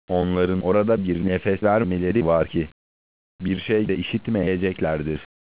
Onların orada bir nefes vermeleri var ki, bir şey de işitmeyeceklerdir.